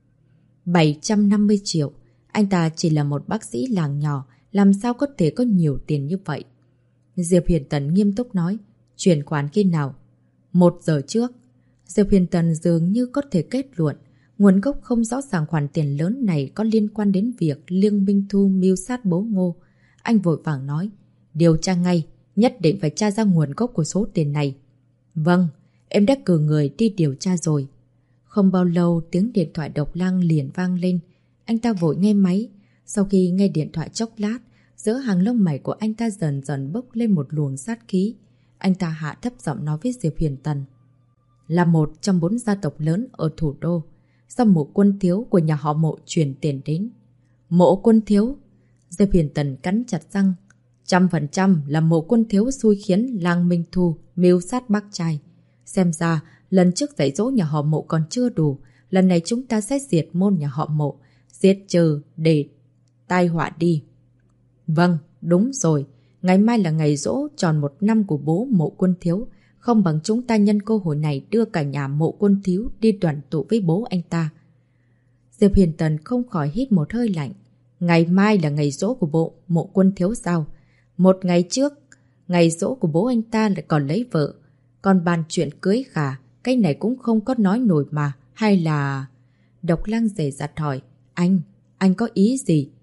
750 triệu. Anh ta chỉ là một bác sĩ làng nhỏ, làm sao có thể có nhiều tiền như vậy? Diệp Huyền Tần nghiêm túc nói. Chuyển khoản khi nào? 1 giờ trước. Diệp Huyền Tần dường như có thể kết luận. Nguồn gốc không rõ ràng khoản tiền lớn này có liên quan đến việc Lương Minh Thu mưu sát bố Ngô. Anh vội vàng nói. Điều tra ngay, nhất định phải tra ra nguồn gốc của số tiền này. Vâng, em đã cử người đi điều tra rồi. Không bao lâu tiếng điện thoại độc lang liền vang lên. Anh ta vội nghe máy. Sau khi nghe điện thoại chốc lát, giữa hàng lông mày của anh ta dần dần bốc lên một luồng sát khí. Anh ta hạ thấp giọng nói với Diệp Huyền Tần. Là một trong 4 gia tộc lớn ở thủ đô, do Mộ Quân Thiếu của nhà họ Mộ chuyển tiền đến. Mộ Quân Thiếu? Diệp Huyền Tần cắn chặt răng. 100% là Mộ Quân Thiếu xui khiến Lang Minh Thu mưu sát bác trai. Xem ra lần trước dạy dỗ nhà họ Mộ còn chưa đủ, lần này chúng ta sẽ diệt môn nhà họ Mộ, diệt trừ để tai họa đi. Vâng, đúng rồi. Ngày mai là ngày giỗ tròn 1 năm của bố Mộ Quân Thiếu. Không bằng chúng ta nhân cơ hội này đưa cả nhà Mộ Quân Thiếu đi đoàn tụ với bố anh ta. Diệp Huyền Tần không khỏi hít một hơi lạnh. Ngày mai là ngày giỗ của bộ Mộ Quân Thiếu sao? Một ngày trước, ngày giỗ của bố anh ta lại còn lấy vợ. Còn bàn chuyện cưới gả, cái này cũng không có nói nổi mà. Hay là... Độc lang dè dặt hỏi. Anh có ý gì?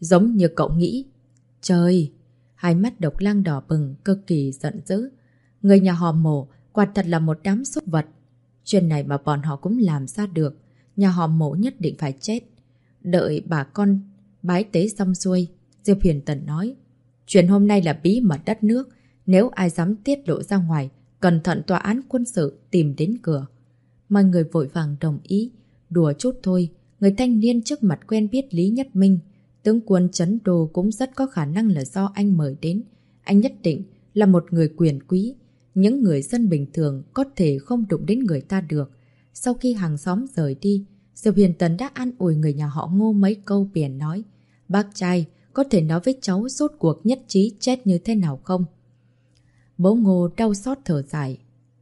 Giống như cậu nghĩ. Trời! Hai mắt Độc Lang đỏ bừng, cực kỳ giận dữ. Người nhà họ Mộ quả thật là một đám súc vật. Chuyện này mà bọn họ cũng làm ra được. Nhà họ Mộ nhất định phải chết. Đợi bà con bái tế xong xuôi, Diệp Huyền Tần nói. Chuyện hôm nay là bí mật đất nước. Nếu ai dám tiết lộ ra ngoài, cẩn thận tòa án quân sự tìm đến cửa. Mọi người vội vàng đồng ý. Đùa chút thôi. Người thanh niên trước mặt quen biết Lý Nhất Minh. Tướng quân Trấn Đô cũng rất có khả năng là do anh mời đến. Anh nhất định là một người quyền quý. Những người dân bình thường có thể không đụng đến người ta được. Sau khi hàng xóm rời đi, Diệp Huyền Tần đã an ủi người nhà họ Ngô mấy câu biển nói. Bác trai, có thể nói với cháu rốt cuộc Nhất Trí chết như thế nào không? Bố Ngô đau xót thở dài.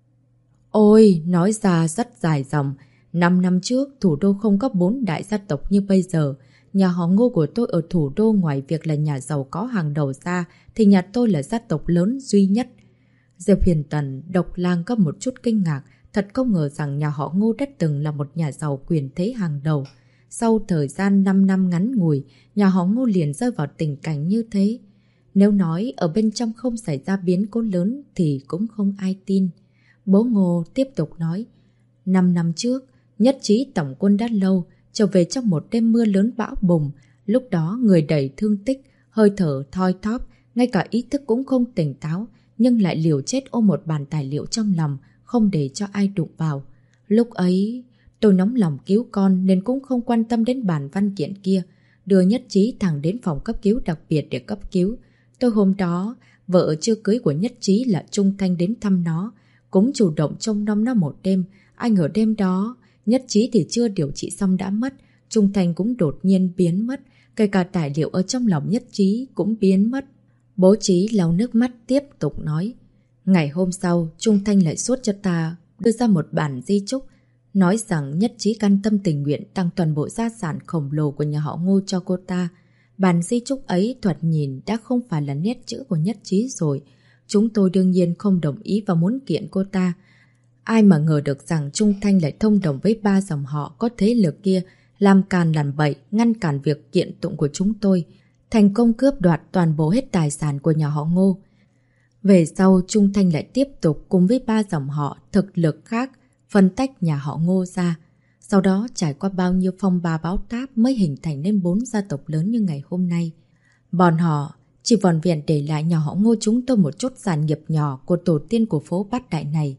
Ôi, nói ra rất dài dòng. 5 năm trước, thủ đô không có 4 đại gia tộc như bây giờ. Nhà họ Ngô của tôi ở thủ đô ngoài việc là nhà giàu có hàng đầu ra, thì nhà tôi là gia tộc lớn duy nhất. Diệp Huyền Tần, Độc Lang có một chút kinh ngạc, thật không ngờ rằng nhà họ Ngô đã từng là một nhà giàu quyền thế hàng đầu. Sau thời gian 5 năm ngắn ngủi, nhà họ Ngô liền rơi vào tình cảnh như thế. Nếu nói ở bên trong không xảy ra biến cố lớn thì cũng không ai tin. Bố Ngô tiếp tục nói, 5 năm trước, Nhất Trí tổng quân đã lâu, trở về trong một đêm mưa lớn bão bùng. Lúc đó người đầy thương tích, hơi thở thoi thóp, ngay cả ý thức cũng không tỉnh táo, nhưng lại liều chết ôm một bàn tài liệu trong lòng, không để cho ai đụng vào. Lúc ấy, tôi nóng lòng cứu con nên cũng không quan tâm đến bản văn kiện kia, đưa Nhất Trí thẳng đến phòng cấp cứu đặc biệt để cấp cứu. Tôi hôm đó, vợ chưa cưới của Nhất Trí là Trung Thanh đến thăm nó, cũng chủ động trông nom nó một đêm. Anh ở đêm đó, Nhất Trí thì chưa điều trị xong đã mất, Trung Thanh cũng đột nhiên biến mất, kể cả tài liệu ở trong lòng Nhất Trí cũng biến mất. Bố Trí lau nước mắt tiếp tục nói. Ngày hôm sau, Trung Thanh lại suốt cho ta đưa ra một bản di chúc, nói rằng Nhất Trí can tâm tình nguyện tăng toàn bộ gia sản khổng lồ của nhà họ Ngô cho cô ta. Bản di chúc ấy thoạt nhìn đã không phải là nét chữ của Nhất Trí rồi. Chúng tôi đương nhiên không đồng ý và muốn kiện cô ta. Ai mà ngờ được rằng Trung Thanh lại thông đồng với 3 dòng họ có thế lực kia, làm càn làm bậy, ngăn cản việc kiện tụng của chúng tôi, thành công cướp đoạt toàn bộ hết tài sản của nhà họ Ngô. Về sau, Trung Thanh lại tiếp tục cùng với 3 dòng họ thực lực khác phân tách nhà họ Ngô ra. Sau đó trải qua bao nhiêu phong ba báo táp mới hình thành nên 4 gia tộc lớn như ngày hôm nay. Bọn họ chỉ vòn vẹn để lại nhà họ Ngô chúng tôi một chút sản nghiệp nhỏ của tổ tiên của phố Bát Đại này.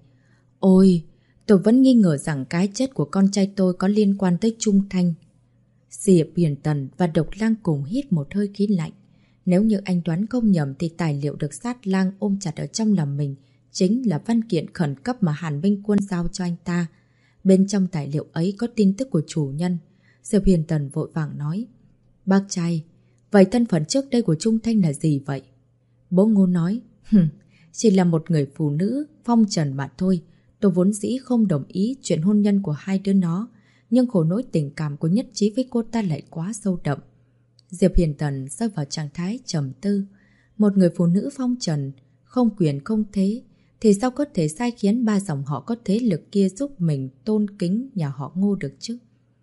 Ôi, tôi vẫn nghi ngờ rằng cái chết của con trai tôi có liên quan tới Trung Thanh. Diệp Huyền Tần và Độc Lang cùng hít một hơi khí lạnh. Nếu như anh đoán không nhầm thì tài liệu được Sát Lang ôm chặt ở trong lòng mình chính là văn kiện khẩn cấp mà Hàn Minh Quân giao cho anh ta. Bên trong tài liệu ấy có tin tức của chủ nhân. Diệp Huyền Tần vội vàng nói. Bác trai, vậy thân phận trước đây của Trung Thanh là gì vậy? Bố Ngô nói. Chỉ là một người phụ nữ phong trần mà thôi. Tôi vốn dĩ không đồng ý chuyện hôn nhân của hai đứa nó, nhưng khổ nỗi tình cảm của Nhất Trí với cô ta lại quá sâu đậm. Diệp Huyền Tần rơi vào trạng thái trầm tư. Một người phụ nữ phong trần, không quyền không thế, thì sao có thể sai khiến 3 dòng họ có thế lực kia giúp mình tôn kính nhà họ Ngô được chứ?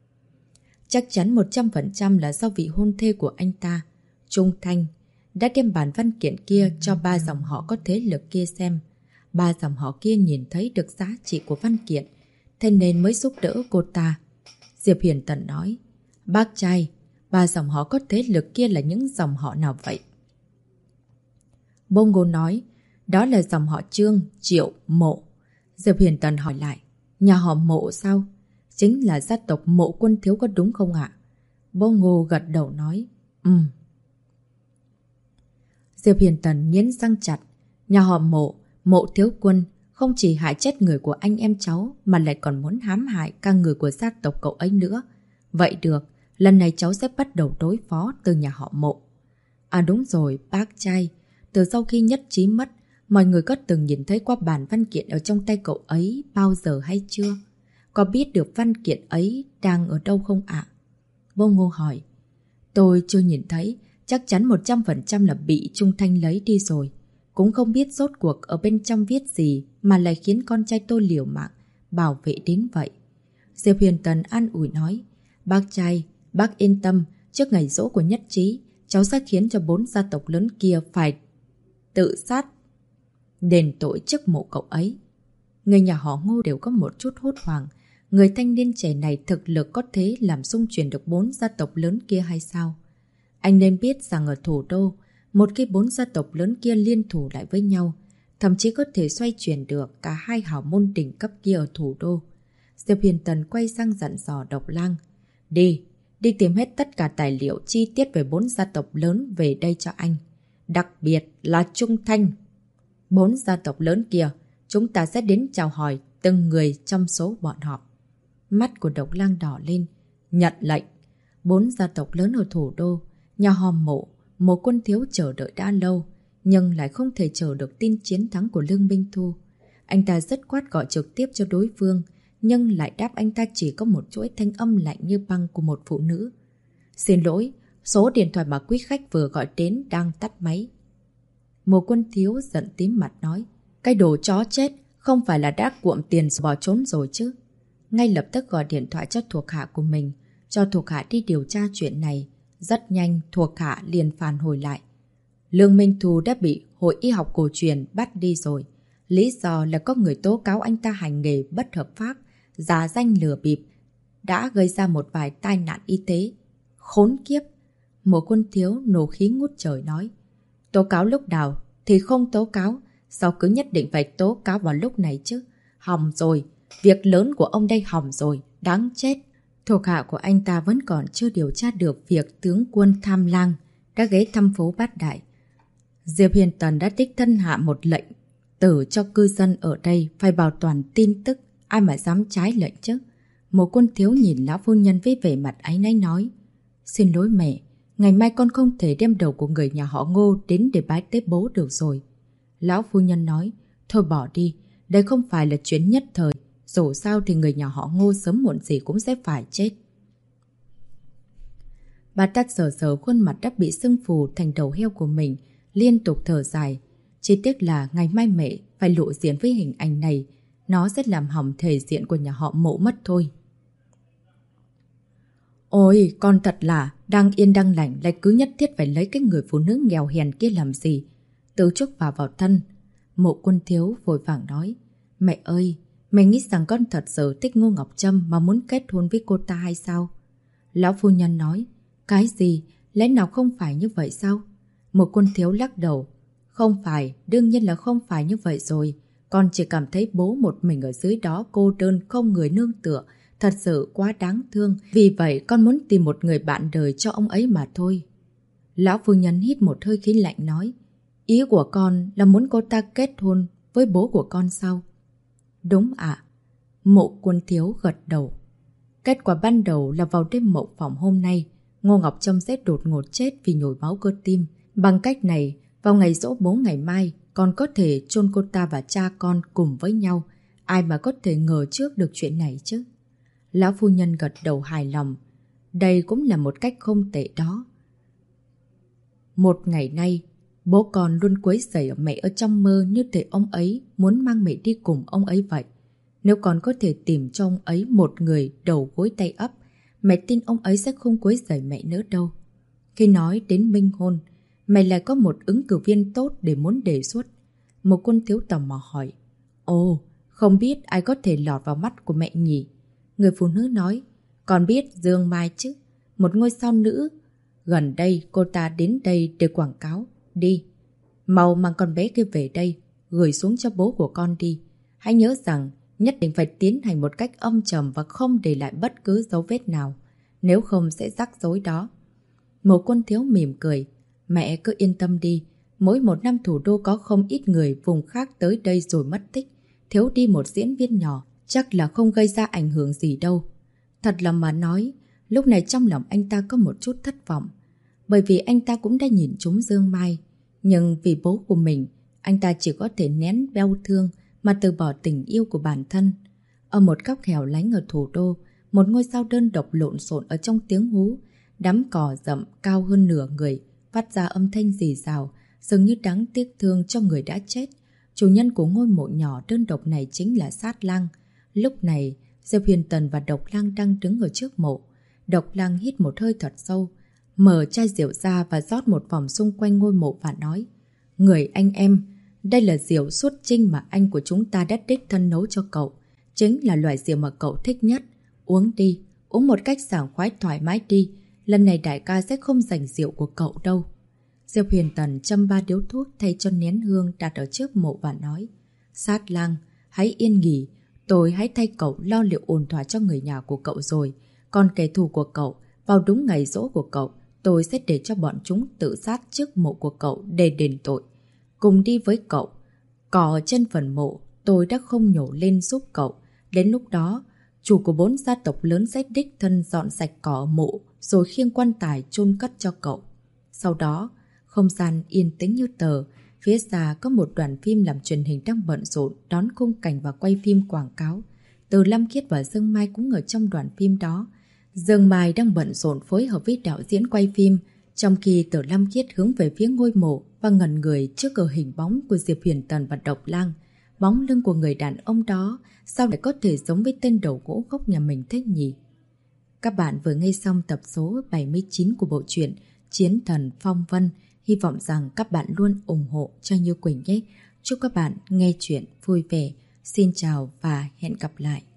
Chắc chắn 100% là do vị hôn thê của anh ta, Trung Thanh, đã đem bản văn kiện kia cho 3 dòng họ có thế lực kia xem. 3 dòng họ kia nhìn thấy được giá trị của văn kiện, thế nên mới giúp đỡ cô ta. Diệp Huyền Tần nói. Bác trai, 3 dòng họ có thế lực kia là những dòng họ nào vậy? Bô Ngô nói. Đó là dòng họ Trương, Triệu, Mộ. Diệp Huyền Tần hỏi lại. Nhà họ Mộ sao? Chính là gia tộc Mộ Quân Thiếu có đúng không ạ? Bô Ngô gật đầu nói. Diệp Huyền Tần nghiến răng chặt. Nhà họ Mộ, Mộ Thiếu Quân không chỉ hại chết người của anh em cháu mà lại còn muốn hãm hại cả người của gia tộc cậu ấy nữa. Vậy được, lần này cháu sẽ bắt đầu đối phó từ nhà họ Mộ. À đúng rồi, bác trai. Từ sau khi Nhất Trí mất, mọi người có từng nhìn thấy qua bản văn kiện ở trong tay cậu ấy bao giờ hay chưa? Có biết được văn kiện ấy đang ở đâu không ạ? Vô Ngô hỏi. Tôi chưa nhìn thấy, chắc chắn 100% là bị Trung Thanh lấy đi rồi. Cũng không biết rốt cuộc ở bên trong viết gì mà lại khiến con trai tôi liều mạng bảo vệ đến vậy. Diệp Huyền Tần an ủi nói. Bác trai, bác yên tâm, trước ngày giỗ của Nhất Trí, cháu sẽ khiến cho 4 gia tộc lớn kia phải tự sát đền tội trước mộ cậu ấy. Người nhà họ Ngô đều có một chút hốt hoảng. Người thanh niên trẻ này thực lực có thể làm xung chuyển được 4 gia tộc lớn kia hay sao? Anh nên biết rằng ở thủ đô, một khi 4 gia tộc lớn kia liên thủ lại với nhau, thậm chí có thể xoay chuyển được cả 2 hào môn đỉnh cấp kia ở thủ đô. Diệp Huyền Tần quay sang dặn dò Độc Lang. Đi tìm hết tất cả tài liệu chi tiết về 4 gia tộc lớn về đây cho anh. Đặc biệt là Trung Thanh. 4 gia tộc lớn kia, chúng ta sẽ đến chào hỏi từng người trong số bọn họ. Mắt của Độc Lang đỏ lên. Nhận lệnh. 4 gia tộc lớn ở thủ đô, nhà họ Mộ Quân Thiếu chờ đợi đã lâu, nhưng lại không thể chờ được tin chiến thắng của Lương Minh Thu. Anh ta dứt khoát gọi trực tiếp cho đối phương, nhưng lại đáp anh ta chỉ có một chuỗi thanh âm lạnh như băng của một phụ nữ. Xin lỗi, số điện thoại mà quý khách vừa gọi đến đang tắt máy. Mộ Quân Thiếu giận tím mặt nói. Cái đồ chó chết, không phải là đã cuộm tiền bỏ trốn rồi chứ? Ngay lập tức gọi điện thoại cho thuộc hạ của mình, cho thuộc hạ đi điều tra chuyện này. Rất nhanh, thuộc hạ liền phản hồi lại. Lương Minh Thu đã bị Hội Y học cổ truyền bắt đi rồi. Lý do là có người tố cáo anh ta hành nghề bất hợp pháp, giả danh lừa bịp, đã gây ra một vài tai nạn y tế. Khốn kiếp! Mộ Quân Thiếu nổ khí ngút trời nói. Tố cáo lúc nào thì không tố cáo, sao cứ nhất định phải tố cáo vào lúc này chứ? Hỏng rồi, việc lớn của ông đây hỏng rồi, đáng chết. Thuộc hạ của anh ta vẫn còn chưa điều tra được việc tướng quân Tham Lang đã ghé thăm phố Bát Đại. Diệp Huyền Tần đã đích thân hạ một lệnh tử cho cư dân ở đây phải bảo toàn tin tức, ai mà dám trái lệnh chứ. Mộ Quân Thiếu nhìn lão phu nhân với vẻ mặt áy náy nói. Xin lỗi mẹ, ngày mai con không thể đem đầu của người nhà họ Ngô đến để bái tế bố được rồi. Lão phu nhân nói. Thôi bỏ đi, đây không phải là chuyện nhất thời. Dù sao thì người nhà họ Ngô sớm muộn gì cũng sẽ phải chết. Bà ta sờ khuôn mặt đã bị sưng phù thành đầu heo của mình, liên tục thở dài. Chỉ tiếc là ngày mai mẹ phải lộ diện với hình ảnh này, nó sẽ làm hỏng thể diện của nhà họ Mộ mất thôi. Ôi, con thật là đang yên đang lành lại cứ nhất thiết phải lấy cái người phụ nữ nghèo hèn kia làm gì. Tự chuốc vào thân. Mộ Quân Thiếu vội vàng nói. Mẹ ơi, mẹ nghĩ rằng con thật sự thích Ngô Ngọc Trâm mà muốn kết hôn với cô ta hay sao? Lão phu nhân nói. Cái gì? Lẽ nào không phải như vậy sao? Mộ Quân Thiếu lắc đầu. Không phải, đương nhiên là không phải như vậy rồi. Con chỉ cảm thấy bố một mình ở dưới đó cô đơn không người nương tựa, thật sự quá đáng thương. Vì vậy con muốn tìm một người bạn đời cho ông ấy mà thôi. Lão phu nhân hít một hơi khí lạnh nói. Ý của con là muốn cô ta kết hôn với bố của con sao? Đúng ạ. Mộ Quân Thiếu gật đầu. Kết quả ban đầu là vào đêm mộng phòng hôm nay, Ngô Ngọc Trâm sẽ đột ngột chết vì nhồi máu cơ tim. Bằng cách này, vào ngày giỗ bố ngày mai, con có thể chôn cô ta và cha con cùng với nhau. Ai mà có thể ngờ trước được chuyện này chứ? Lão phu nhân gật đầu hài lòng. Đây cũng là một cách không tệ đó. Một ngày nay, bố con luôn quấy rầy mẹ ở trong mơ như thể ông ấy muốn mang mẹ đi cùng ông ấy vậy. Nếu con có thể tìm cho ông ấy một người đầu gối tay ấp, mẹ tin ông ấy sẽ không quấy rầy mẹ nữa đâu. Khi nói đến minh hôn, mẹ lại có một ứng cử viên tốt để muốn đề xuất. Một Quân Thiếu tò mò hỏi. Ồ, không biết ai có thể lọt vào mắt của mẹ nhỉ? Người phụ nữ nói. Con biết Dương Mai chứ? Một ngôi sao nữ. Gần đây cô ta đến đây để quảng cáo. Đi, mau mang con bé kia về đây, gửi xuống cho bố của con đi. Hãy nhớ rằng nhất định phải tiến hành một cách âm trầm và không để lại bất cứ dấu vết nào. Nếu không sẽ rắc rối đó. Mộ Quân Thiếu mỉm cười. Mẹ cứ yên tâm đi. Mỗi một năm thủ đô có không ít người vùng khác tới đây rồi mất tích. Thiếu đi một diễn viên nhỏ, chắc là không gây ra ảnh hưởng gì đâu. Thật lòng mà nói, lúc này trong lòng anh ta có một chút thất vọng. Bởi vì anh ta cũng đã nhìn trúng Dương Mai. Nhưng vì bố của mình, anh ta chỉ có thể nén đau thương mà từ bỏ tình yêu của bản thân. Ở một góc hẻo lánh ở thủ đô, một ngôi sao đơn độc lộn xộn ở trong tiếng hú. Đám cỏ rậm cao hơn nửa người, phát ra âm thanh rì rào, dường như đáng tiếc thương cho người đã chết. Chủ nhân của ngôi mộ nhỏ đơn độc này chính là Sát Lang. Lúc này, Diệp Huyền Tần và Độc Lang đang đứng ở trước mộ. Độc Lang hít một hơi thật sâu. mở chai rượu ra và rót một vòng xung quanh ngôi mộ và nói: Người anh em, đây là rượu xuất trinh mà anh của chúng ta đã đích thân nấu cho cậu. Chính là loại rượu mà cậu thích nhất. Uống đi, uống một cách sảng khoái thoải mái đi. Lần này đại ca sẽ không giành rượu của cậu đâu. Diệp Huyền Tần châm 3 điếu thuốc thay cho nén hương đặt ở trước mộ và nói: Sát lang, hãy yên nghỉ. Tôi hãy thay cậu lo liệu ổn thỏa cho người nhà của cậu rồi. Còn kẻ thù của cậu, vào đúng ngày giỗ của cậu, tôi sẽ để cho bọn chúng tự sát trước mộ của cậu để đền tội. Cùng đi với cậu. Cỏ trên phần mộ, tôi đã không nhổ lên giúp cậu. Đến lúc đó, chủ của 4 gia tộc lớn sẽ đích thân dọn sạch cỏ mộ rồi khiêng quan tài chôn cất cho cậu. Sau đó, không gian yên tĩnh như tờ. Phía xa có một đoàn phim làm truyền hình đang bận rộn đón khung cảnh và quay phim quảng cáo. Từ Lâm Khiết và Dương Mai cũng ở trong đoàn phim đó. Dương Mai đang bận rộn phối hợp với đạo diễn quay phim, trong khi Từ Lâm Khiết hướng về phía ngôi mộ và ngẩn người trước cờ hình bóng của Diệp Huyền Tần và Độc Lang. Bóng lưng của người đàn ông đó sao lại có thể giống với tên đầu gỗ gốc nhà mình thế nhỉ? Các bạn vừa nghe xong tập số 79 của bộ truyện Chiến Thần Phong Vân. Hy vọng rằng các bạn luôn ủng hộ cho Như Quỳnh nhé. Chúc các bạn nghe chuyện vui vẻ. Xin chào và hẹn gặp lại.